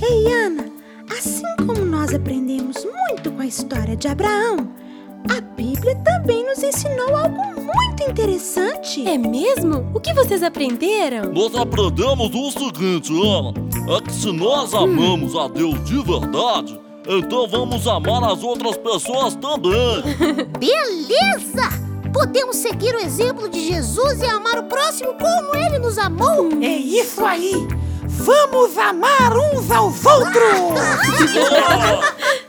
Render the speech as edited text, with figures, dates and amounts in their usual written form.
Ei, Ana, assim como nós aprendemos muito com a história de Abraão, a Bíblia também nos ensinou algo muito interessante. É mesmo? O que vocês aprenderam? Nós aprendemos o seguinte, Ana, é que se nós amamos a Deus de verdade, então vamos amar as outras pessoas também. Beleza! Podemos seguir o exemplo de Jesus e amar o próximo como ele nos amou. É isso aí! Vamos amar uns aos outros!